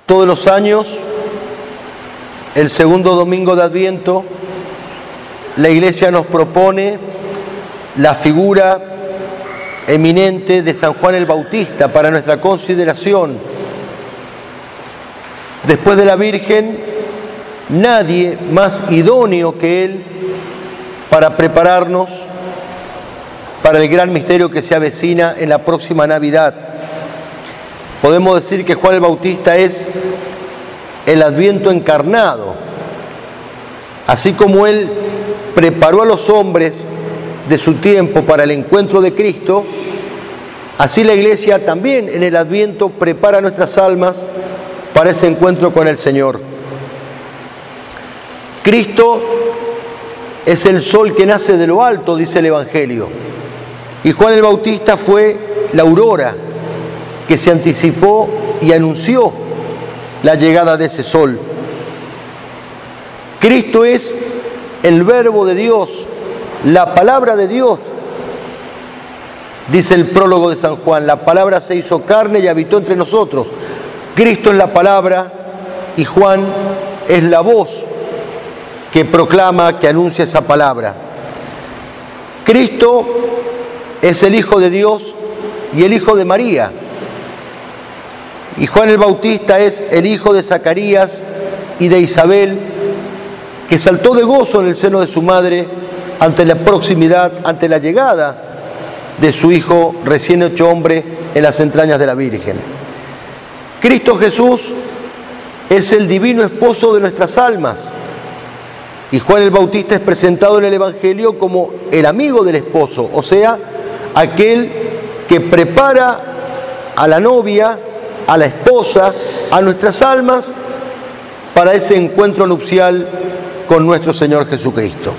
Todos los años, el segundo domingo de Adviento, la Iglesia nos propone la figura eminente de San Juan el Bautista para nuestra consideración. Después de la Virgen, nadie más idóneo que él para prepararnos para el gran misterio que se avecina en la próxima Navidad. Podemos decir que Juan el Bautista es el Adviento encarnado. Así como él preparó a los hombres de su tiempo para el encuentro de Cristo, así la Iglesia también en el Adviento prepara nuestras almas para ese encuentro con el Señor. Cristo es el sol que nace de lo alto, dice el Evangelio. Y Juan el Bautista fue la aurora que se anticipó y anunció la llegada de ese sol. Cristo es el Verbo de Dios, la palabra de Dios. Dice el prólogo de San Juan, la palabra se hizo carne y habitó entre nosotros. Cristo es la palabra y Juan es la voz que proclama, que anuncia esa palabra. Cristo es el Hijo de Dios y el Hijo de María. Y Juan el Bautista es el hijo de Zacarías y de Isabel, que saltó de gozo en el seno de su madre ante la proximidad, ante la llegada de su hijo recién hecho hombre en las entrañas de la Virgen. Cristo Jesús es el divino esposo de nuestras almas. Y Juan el Bautista es presentado en el Evangelio como el amigo del esposo, o sea, aquel que prepara a la novia, a la esposa, a nuestras almas para ese encuentro nupcial con nuestro Señor Jesucristo.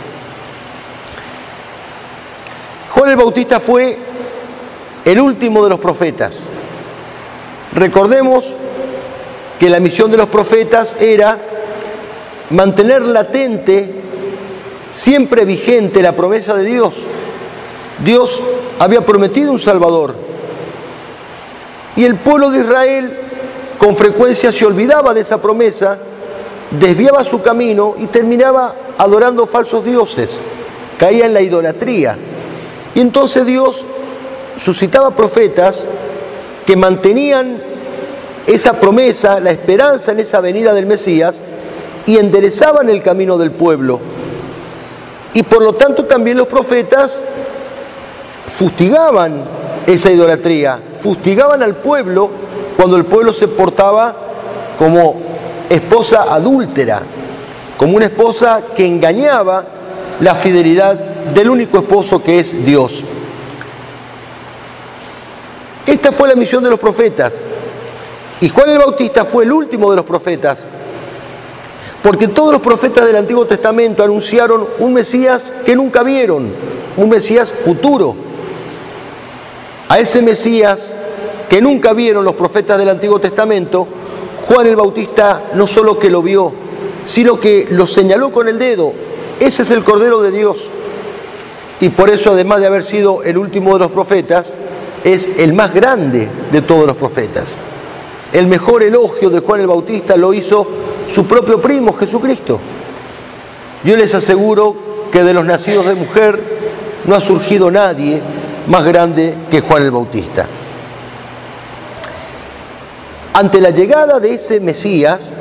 Juan el Bautista fue el último de los profetas. Recordemos que la misión de los profetas era mantener latente, siempre vigente, la promesa de Dios. Dios había prometido un Salvador. Y el pueblo de Israel con frecuencia se olvidaba de esa promesa, desviaba su camino y terminaba adorando falsos dioses, caía en la idolatría. Y entonces Dios suscitaba profetas que mantenían esa promesa, la esperanza en esa venida del Mesías, y enderezaban el camino del pueblo. Y por lo tanto también los profetas fustigaban esa idolatría, fustigaban al pueblo cuando el pueblo se portaba como esposa adúltera, como una esposa que engañaba la fidelidad del único esposo que es Dios. Esta fue la misión de los profetas. Y Juan el Bautista fue el último de los profetas, porque todos los profetas del Antiguo Testamento anunciaron un Mesías que nunca vieron, un Mesías futuro. A ese Mesías que nunca vieron los profetas del Antiguo Testamento, Juan el Bautista no solo que lo vio, sino que lo señaló con el dedo. Ese es el Cordero de Dios. Y por eso, además de haber sido el último de los profetas, es el más grande de todos los profetas. El mejor elogio de Juan el Bautista lo hizo su propio primo, Jesucristo. Yo les aseguro que de los nacidos de mujer no ha surgido nadie más grande que Juan el Bautista. Ante la llegada de ese Mesías,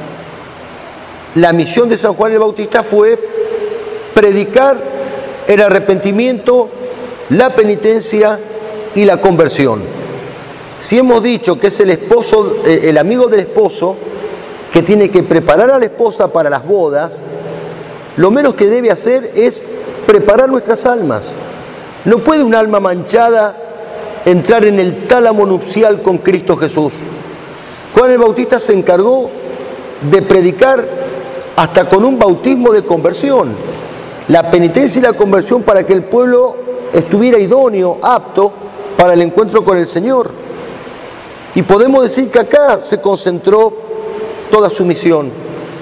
la misión de San Juan el Bautista fue predicar el arrepentimiento, la penitencia y la conversión. Si hemos dicho que es el esposo, el amigo del esposo, que tiene que preparar a la esposa para las bodas, lo menos que debe hacer es preparar nuestras almas. No puede un alma manchada entrar en el tálamo nupcial con Cristo Jesús. Juan el Bautista se encargó de predicar hasta con un bautismo de conversión, la penitencia y la conversión para que el pueblo estuviera idóneo, apto para el encuentro con el Señor. Y podemos decir que acá se concentró toda su misión,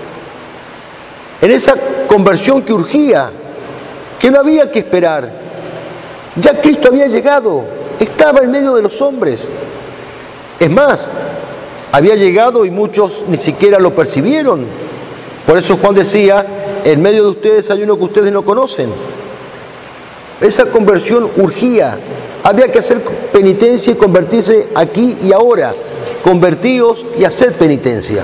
en esa conversión que urgía, que no había que esperar. Ya Cristo había llegado, estaba en medio de los hombres. Es más, había llegado y muchos ni siquiera lo percibieron. Por eso Juan decía, en medio de ustedes hay uno que ustedes no conocen. Esa conversión urgía. Había que hacer penitencia y convertirse aquí y ahora. Convertíos y haced penitencia.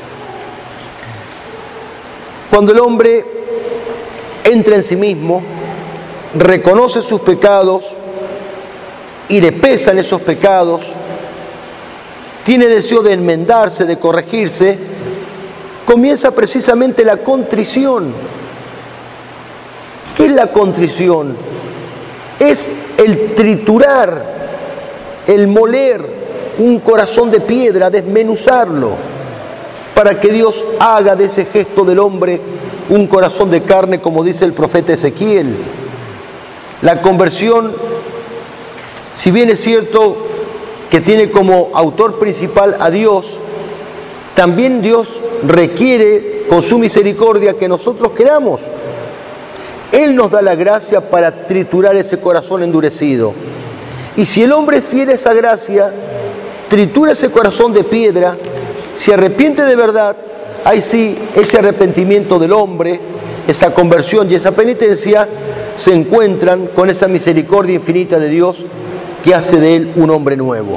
Cuando el hombre entra en sí mismo, reconoce sus pecados y le pesan esos pecados, tiene deseo de enmendarse, de corregirse, comienza precisamente la contrición. ¿Qué es la contrición? Es el triturar, el moler un corazón de piedra, desmenuzarlo, para que Dios haga de ese gesto del hombre un corazón de carne, como dice el profeta Ezequiel. La conversión, si bien es cierto que tiene como autor principal a Dios, también Dios requiere con su misericordia que nosotros queramos. Él nos da la gracia para triturar ese corazón endurecido. Y si el hombre es fiel a esa gracia, tritura ese corazón de piedra, se arrepiente de verdad, ahí sí, ese arrepentimiento del hombre, esa conversión y esa penitencia, se encuentran con esa misericordia infinita de Dios que hace de él un hombre nuevo.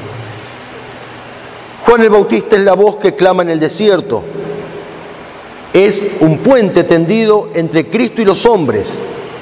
Juan el Bautista es la voz que clama en el desierto. Es un puente tendido entre Cristo y los hombres.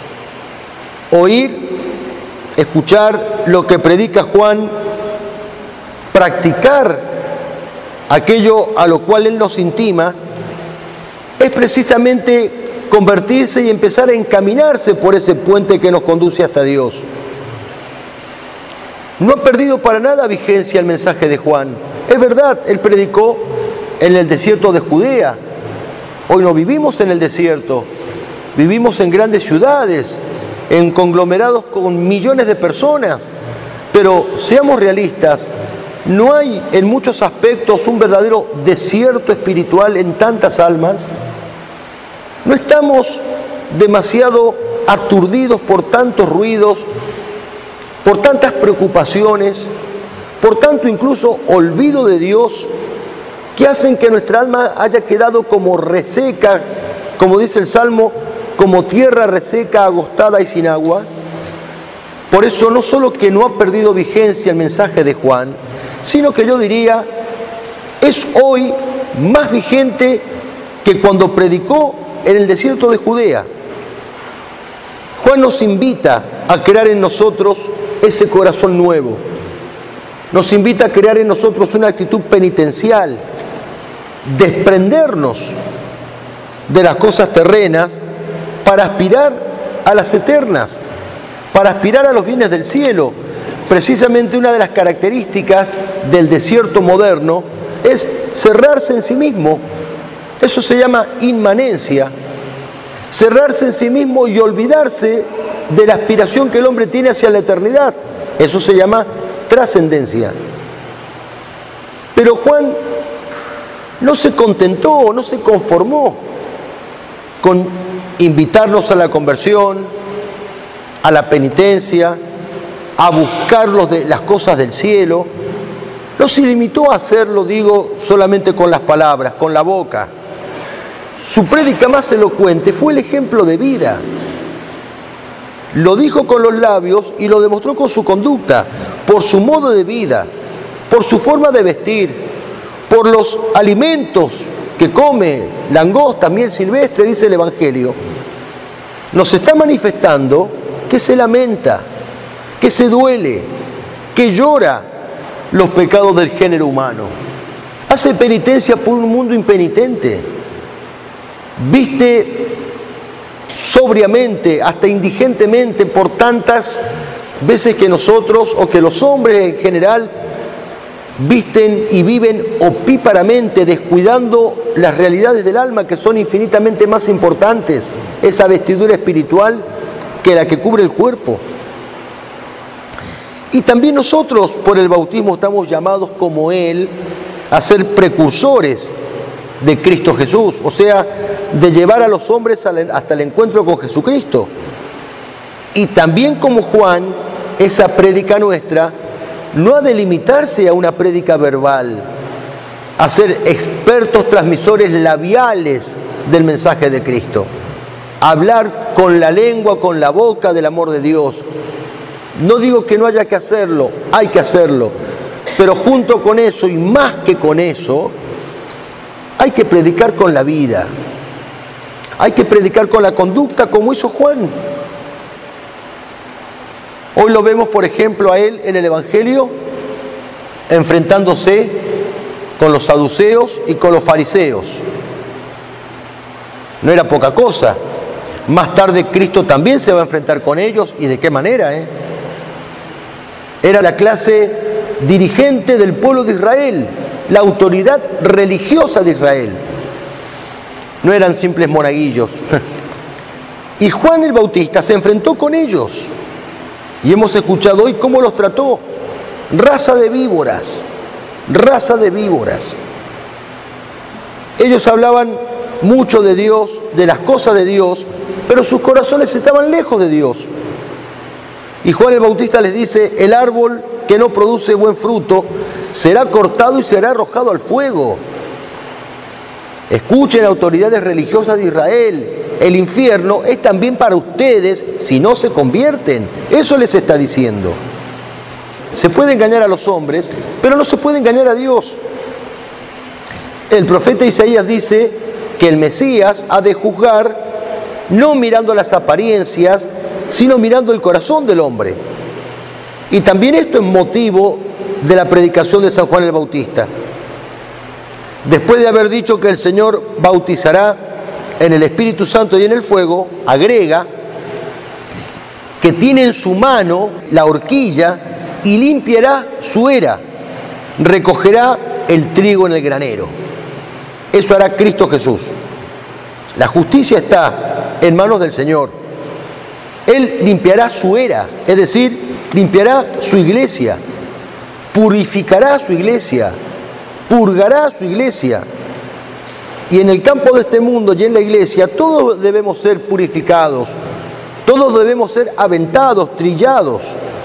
Oír, escuchar lo que predica Juan, practicar aquello a lo cual él nos intima, es precisamente convertirse y empezar a encaminarse por ese puente que nos conduce hasta Dios. No ha perdido para nada vigencia el mensaje de Juan. Es verdad, él predicó en el desierto de Judea. Hoy no vivimos en el desierto, vivimos en grandes ciudades, en conglomerados con millones de personas. Pero seamos realistas, no hay en muchos aspectos un verdadero desierto espiritual en tantas almas. No estamos demasiado aturdidos por tantos ruidos, por tantas preocupaciones, por tanto incluso olvido de Dios, que hacen que nuestra alma haya quedado como reseca, como dice el Salmo, como tierra reseca, agostada y sin agua. Por eso no solo que no ha perdido vigencia el mensaje de Juan, sino que yo diría, es hoy más vigente que cuando predicó en el desierto de Judea. Juan nos invita a crear en nosotros ese corazón nuevo. Nos invita a crear en nosotros una actitud penitencial, desprendernos de las cosas terrenas para aspirar a las eternas, para aspirar a los bienes del cielo. Precisamente una de las características del desierto moderno es cerrarse en sí mismo. Eso se llama inmanencia. Cerrarse en sí mismo y olvidarse de la aspiración que el hombre tiene hacia la eternidad. Eso se llama trascendencia. Pero Juan no se contentó, no se conformó con invitarnos a la conversión, a la penitencia, a buscar las cosas del cielo. No se limitó a hacerlo, digo, solamente con las palabras, con la boca. Su prédica más elocuente fue el ejemplo de vida. Lo dijo con los labios y lo demostró con su conducta, por su modo de vida, por su forma de vestir, por los alimentos que come, langosta, miel silvestre, dice el Evangelio. Nos está manifestando que se lamenta, que se duele, que llora los pecados del género humano. Hace penitencia por un mundo impenitente. Viste sobriamente, hasta indigentemente, por tantas veces que nosotros, o que los hombres en general, visten y viven opíparamente, descuidando las realidades del alma que son infinitamente más importantes, esa vestidura espiritual que la que cubre el cuerpo. Y también nosotros, por el bautismo, estamos llamados como Él a ser precursores de Cristo Jesús, o sea, de llevar a los hombres hasta el encuentro con Jesucristo. Y también como Juan, esa prédica nuestra no ha de limitarse a una prédica verbal, a ser expertos transmisores labiales del mensaje de Cristo. Hablar con la lengua, con la boca del amor de Dios. No digo que no haya que hacerlo, hay que hacerlo. Pero junto con eso, y más que con eso, hay que predicar con la vida. Hay que predicar con la conducta como hizo Juan. Hoy lo vemos, por ejemplo, a él en el Evangelio, enfrentándose con los saduceos y con los fariseos. No era poca cosa. Más tarde Cristo también se va a enfrentar con ellos, y de qué manera, Era la clase dirigente del pueblo de Israel, la autoridad religiosa de Israel. No eran simples monaguillos. Y Juan el Bautista se enfrentó con ellos. Y hemos escuchado hoy cómo los trató. Raza de víboras, raza de víboras. Ellos hablaban mucho de Dios, de las cosas de Dios, pero sus corazones estaban lejos de Dios. Y Juan el Bautista les dice: el árbol que no produce buen fruto será cortado y será arrojado al fuego. Escuchen, autoridades religiosas de Israel, el infierno es también para ustedes si no se convierten. Eso les está diciendo. Se puede engañar a los hombres, pero no se puede engañar a Dios. El profeta Isaías dice que el Mesías ha de juzgar no mirando las apariencias, sino mirando el corazón del hombre. Y también esto es motivo de la predicación de San Juan el Bautista. Después de haber dicho que el Señor bautizará en el Espíritu Santo y en el fuego, agrega que tiene en su mano la horquilla y limpiará su era, recogerá el trigo en el granero. Eso hará Cristo Jesús. La justicia está en manos del Señor. Él limpiará su era, es decir, limpiará su iglesia, purificará su iglesia, purgará su iglesia. Y en el campo de este mundo y en la iglesia todos debemos ser purificados, todos debemos ser aventados, trillados.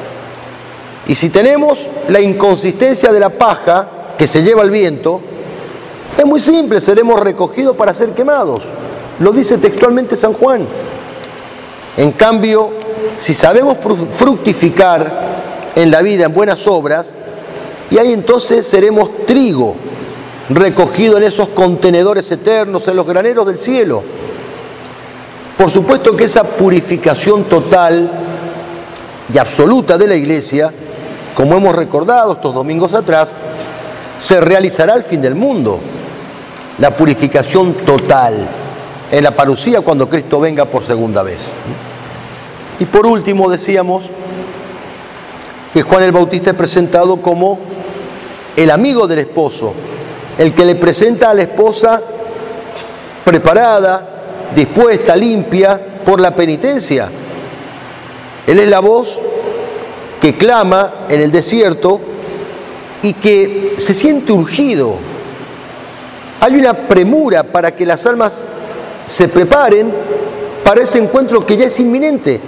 Y si tenemos la inconsistencia de la paja que se lleva el viento, es muy simple, seremos recogidos para ser quemados. Lo dice textualmente San Juan. En cambio, si sabemos fructificar en la vida, en buenas obras, y ahí entonces seremos trigo, recogido en esos contenedores eternos, en los graneros del cielo. Por supuesto que esa purificación total y absoluta de la iglesia, como hemos recordado estos domingos atrás, se realizará al fin del mundo. La purificación total en la parucía cuando Cristo venga por segunda vez. Y por último decíamos que Juan el Bautista es presentado como el amigo del esposo, el que le presenta a la esposa preparada, dispuesta, limpia por la penitencia. Él es la voz que clama en el desierto y que se siente urgido. Hay una premura para que las almas se preparen para ese encuentro que ya es inminente.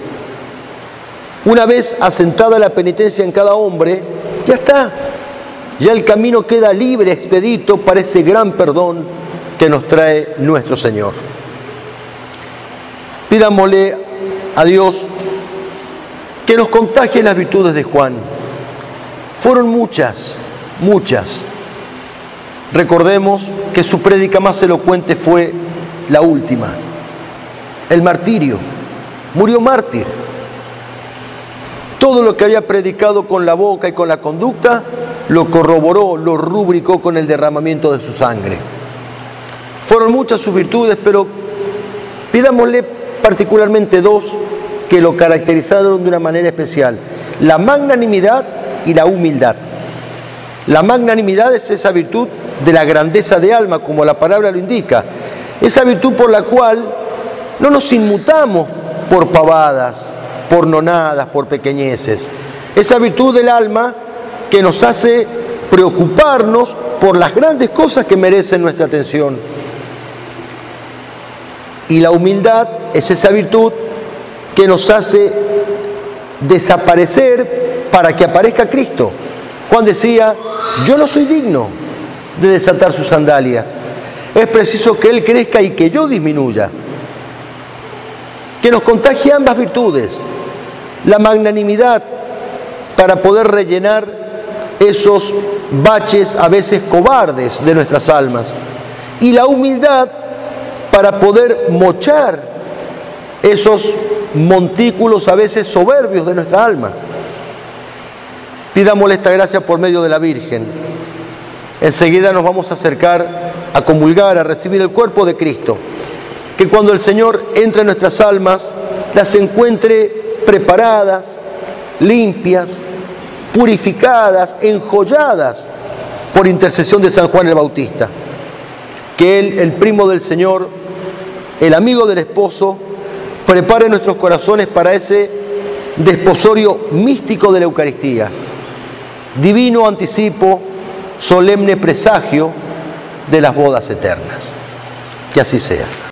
Una vez asentada la penitencia en cada hombre, ya está. Ya el camino queda libre, expedito para ese gran perdón que nos trae nuestro Señor. Pidámosle a Dios que nos contagie las virtudes de Juan. Fueron muchas, muchas. Recordemos que su prédica más elocuente fue la última, el martirio. Murió mártir. Todo lo que había predicado con la boca y con la conducta, lo corroboró, lo rubricó con el derramamiento de su sangre. Fueron muchas sus virtudes, pero pidámosle particularmente dos que lo caracterizaron de una manera especial: la magnanimidad y la humildad. La magnanimidad es esa virtud de la grandeza de alma, como la palabra lo indica, esa virtud por la cual no nos inmutamos por pavadas, por nonadas, por pequeñeces. Esa virtud del alma que nos hace preocuparnos por las grandes cosas que merecen nuestra atención. Y la humildad es esa virtud que nos hace desaparecer para que aparezca Cristo. Juan decía: yo no soy digno de desatar sus sandalias. Es preciso que Él crezca y que yo disminuya. Que nos contagie ambas virtudes. La magnanimidad para poder rellenar esos baches a veces cobardes de nuestras almas. Y la humildad para poder mochar esos montículos a veces soberbios de nuestra alma. Pidámosle esta gracia por medio de la Virgen. Enseguida nos vamos a acercar a comulgar, a recibir el cuerpo de Cristo. Que cuando el Señor entre en nuestras almas, las encuentre preparadas, limpias, purificadas, enjolladas por intercesión de San Juan el Bautista. Que Él, el primo del Señor, el amigo del esposo, prepare nuestros corazones para ese desposorio místico de la Eucaristía. Divino anticipo, solemne presagio de las bodas eternas. Que así sea.